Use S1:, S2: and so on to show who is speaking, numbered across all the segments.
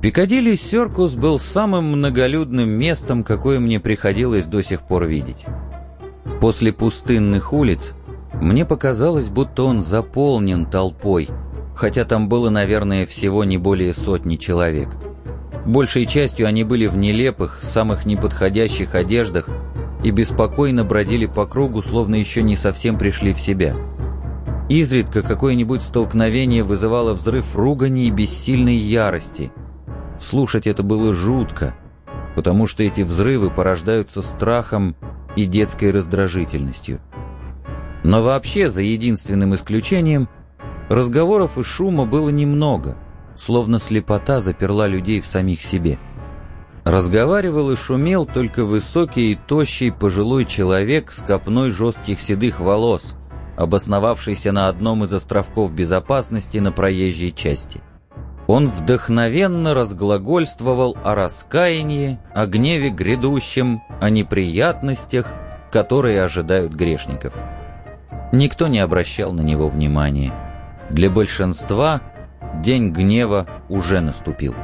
S1: Пикадилли Серкус был самым многолюдным местом, какое мне приходилось до сих пор видеть. После пустынных улиц мне показалось, будто он заполнен толпой, хотя там было, наверное, всего не более сотни человек. Большей частью они были в нелепых, самых неподходящих одеждах и беспокойно бродили по кругу, словно еще не совсем пришли в себя. Изредка какое-нибудь столкновение вызывало взрыв ругани и бессильной ярости. Слушать это было жутко, потому что эти взрывы порождаются страхом и детской раздражительностью. Но вообще, за единственным исключением, разговоров и шума было немного, словно слепота заперла людей в самих себе. Разговаривал и шумел только высокий и тощий пожилой человек с копной жестких седых волос, обосновавшийся на одном из островков безопасности на проезжей части. Он вдохновенно разглагольствовал о раскаянии, о гневе грядущем, о неприятностях, которые ожидают грешников. Никто не обращал на него внимания. Для большинства день гнева уже наступил.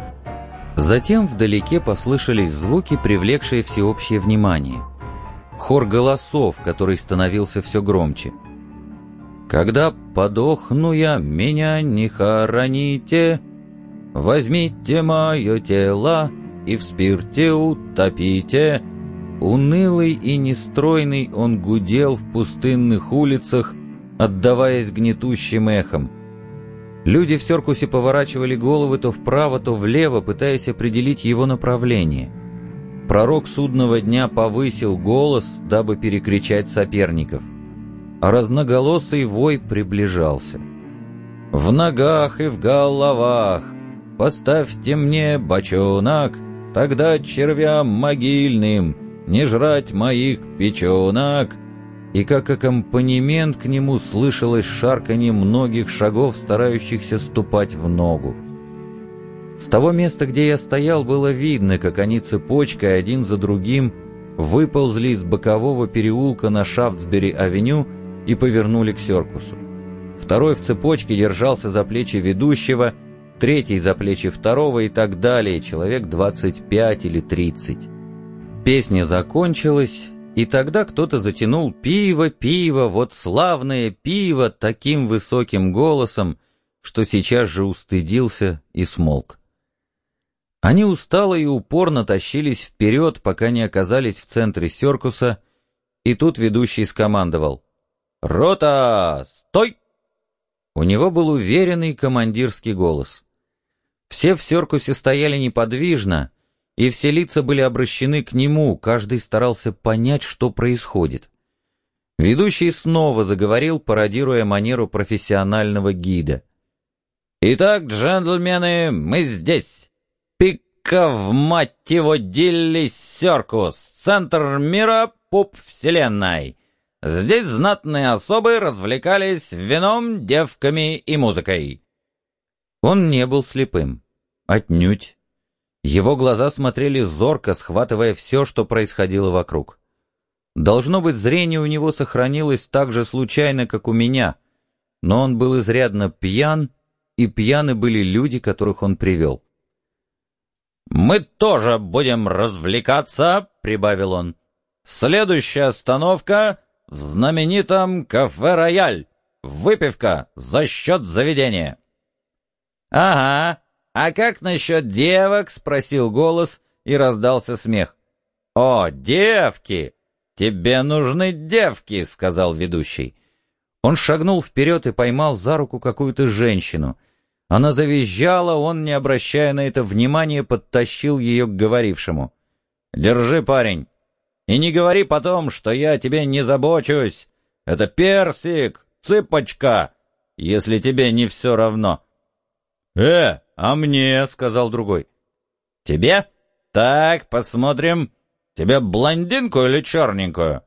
S1: Затем вдалеке послышались звуки, привлекшие всеобщее внимание. Хор голосов, который становился все громче. «Когда подохну я, меня не хороните, возьмите мое тело и в спирте утопите». Унылый и нестройный он гудел в пустынных улицах, отдаваясь гнетущим эхом. Люди в Серкусе поворачивали головы то вправо, то влево, пытаясь определить его направление. Пророк судного дня повысил голос, дабы перекричать соперников, а разноголосый вой приближался. «В ногах и в головах поставьте мне бочонок, тогда червям могильным не жрать моих печенок». И как аккомпанемент к нему слышалось шарканье многих шагов, старающихся ступать в ногу. С того места, где я стоял, было видно, как они цепочкой один за другим выползли из бокового переулка на Шафтсбери-авеню и повернули к Серкусу. Второй в цепочке держался за плечи ведущего, третий за плечи второго и так далее, человек 25 или 30. Песня закончилась, и тогда кто-то затянул «Пиво, пиво, вот славное пиво» таким высоким голосом, что сейчас же устыдился и смолк. Они устало и упорно тащились вперед, пока не оказались в центре Серкуса, и тут ведущий скомандовал: «Рота, стой!» У него был уверенный командирский голос. Все в Серкусе стояли неподвижно, и все лица были обращены к нему, каждый старался понять, что происходит. Ведущий снова заговорил, пародируя манеру профессионального гида. «Итак, джентльмены, мы здесь. Пиков, мать его, Дилли Серкус, центр мира, пуп вселенной. Здесь знатные особы развлекались вином, девками и музыкой». Он не был слепым. Отнюдь. Его глаза смотрели зорко, схватывая все, что происходило вокруг. Должно быть, зрение у него сохранилось так же случайно, как у меня, но он был изрядно пьян, и пьяны были люди, которых он привел. «Мы тоже будем развлекаться», — прибавил он. «Следующая остановка в знаменитом кафе «Рояль». Выпивка за счет заведения». «Ага. «А как насчет девок?» — спросил голос, и раздался смех. «О, девки! Тебе нужны девки!» — сказал ведущий. Он шагнул вперед и поймал за руку какую-то женщину. Она завизжала, он, не обращая на это внимания, подтащил ее к говорившему. «Держи, парень, и не говори потом, что я о тебе не забочусь. Это персик, цыпочка, если тебе не все равно». «А мне?» — сказал другой. «Тебе? Так, посмотрим. Тебе блондинку или черненькую?»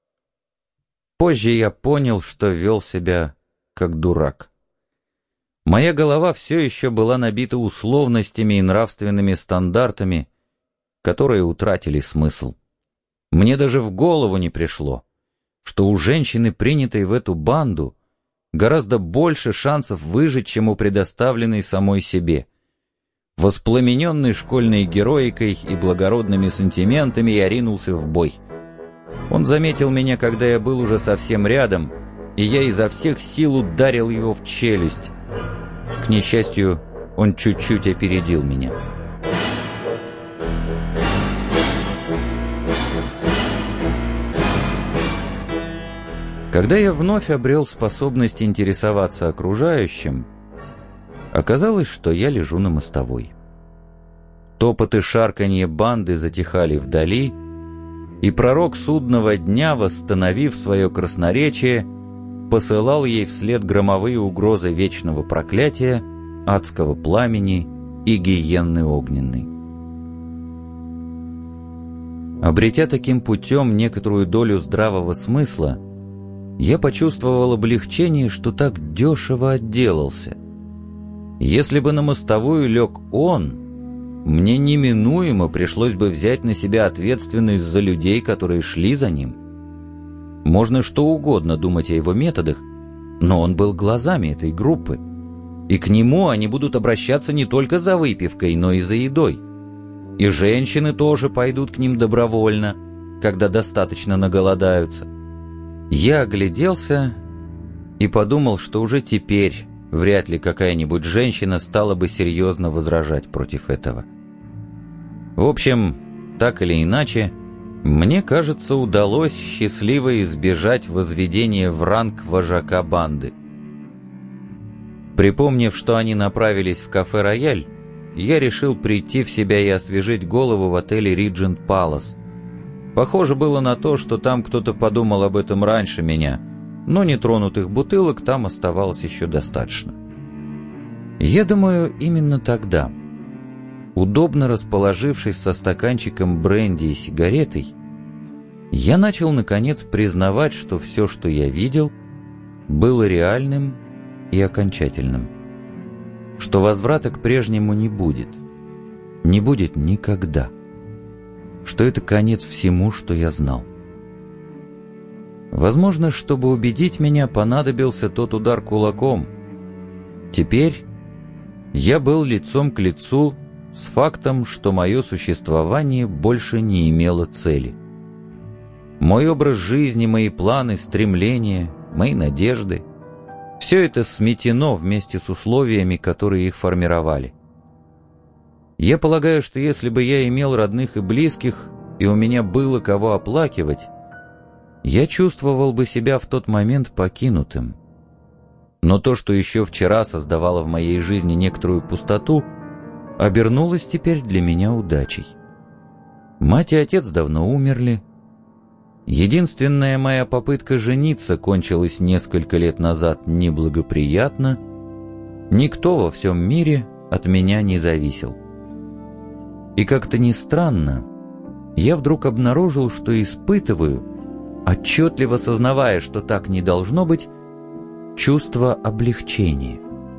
S1: Позже я понял, что вел себя как дурак. Моя голова все еще была набита условностями и нравственными стандартами, которые утратили смысл. Мне даже в голову не пришло, что у женщины, принятой в эту банду, гораздо больше шансов выжить, чем у предоставленной самой себе. Воспламененный школьной героикой и благородными сантиментами, я ринулся в бой. Он заметил меня, когда я был уже совсем рядом, и я изо всех сил ударил его в челюсть. К несчастью, он чуть-чуть опередил меня. Когда я вновь обрел способность интересоваться окружающим, оказалось, что я лежу на мостовой. Топот и шарканье банды затихали вдали, и пророк судного дня, восстановив свое красноречие, посылал ей вслед громовые угрозы вечного проклятия, адского пламени и гиенны огненной. Обретя таким путем некоторую долю здравого смысла, я почувствовал облегчение, что так дешево отделался. Если бы на мостовую лег он, мне неминуемо пришлось бы взять на себя ответственность за людей, которые шли за ним. Можно что угодно думать о его методах, но он был глазами этой группы, и к нему они будут обращаться не только за выпивкой, но и за едой. И женщины тоже пойдут к ним добровольно, когда достаточно наголодаются. Я огляделся и подумал, что уже теперь вряд ли какая-нибудь женщина стала бы серьезно возражать против этого. В общем, так или иначе, мне кажется, удалось счастливо избежать возведения в ранг вожака банды. Припомнив, что они направились в кафе «Рояль», я решил прийти в себя и освежить голову в отеле «Риджент Палас». Похоже было на то, что там кто-то подумал об этом раньше меня, но нетронутых бутылок там оставалось еще достаточно. Я думаю, именно тогда, удобно расположившись со стаканчиком бренди и сигаретой, я начал, наконец, признавать, что все, что я видел, было реальным и окончательным, что возврата к прежнему не будет никогда, что это конец всему, что я знал. Возможно, чтобы убедить меня, понадобился тот удар кулаком. Теперь я был лицом к лицу с фактом, что мое существование больше не имело цели. Мой образ жизни, мои планы, стремления, мои надежды — все это сметено вместе с условиями, которые их формировали. Я полагаю, что если бы я имел родных и близких, и у меня было кого оплакивать, я чувствовал бы себя в тот момент покинутым. Но то, что еще вчера создавало в моей жизни некоторую пустоту, обернулось теперь для меня удачей. Мать и отец давно умерли. Единственная моя попытка жениться кончилась несколько лет назад неблагоприятно. Никто во всем мире от меня не зависел. И как-то ни странно, я вдруг обнаружил, что испытываю, отчетливо сознавая, что так не должно быть, чувство облегчения.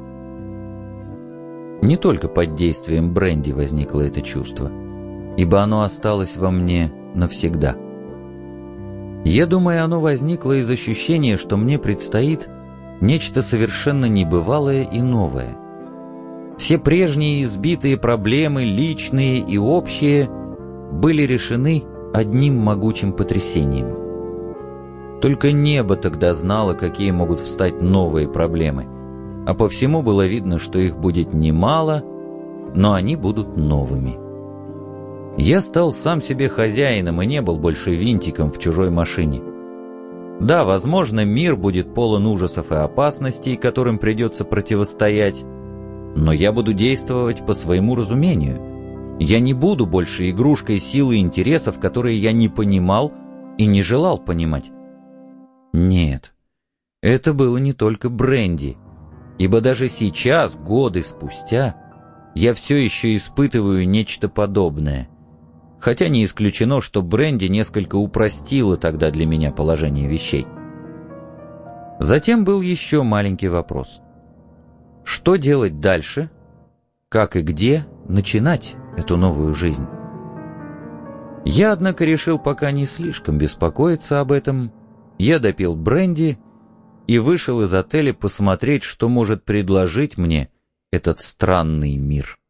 S1: Не только под действием бренди возникло это чувство, ибо оно осталось во мне навсегда. Я думаю, оно возникло из ощущения, что мне предстоит нечто совершенно небывалое и новое. Все прежние избитые проблемы, личные и общие, были решены одним могучим потрясением. Только небо тогда знало, какие могут встать новые проблемы, а по всему было видно, что их будет немало, но они будут новыми. Я стал сам себе хозяином и не был больше винтиком в чужой машине. Да, возможно, мир будет полон ужасов и опасностей, которым придется противостоять, но я буду действовать по своему разумению. Я не буду больше игрушкой силы и интересов, которые я не понимал и не желал понимать. Нет, это было не только бренди, ибо даже сейчас, годы спустя, я все еще испытываю нечто подобное. Хотя не исключено, что бренди несколько упростила тогда для меня положение вещей. Затем был еще маленький вопрос. Что делать дальше? Как и где начинать эту новую жизнь? Я, однако, решил пока не слишком беспокоиться об этом. Я допил бренди и вышел из отеля посмотреть, что может предложить мне этот странный мир.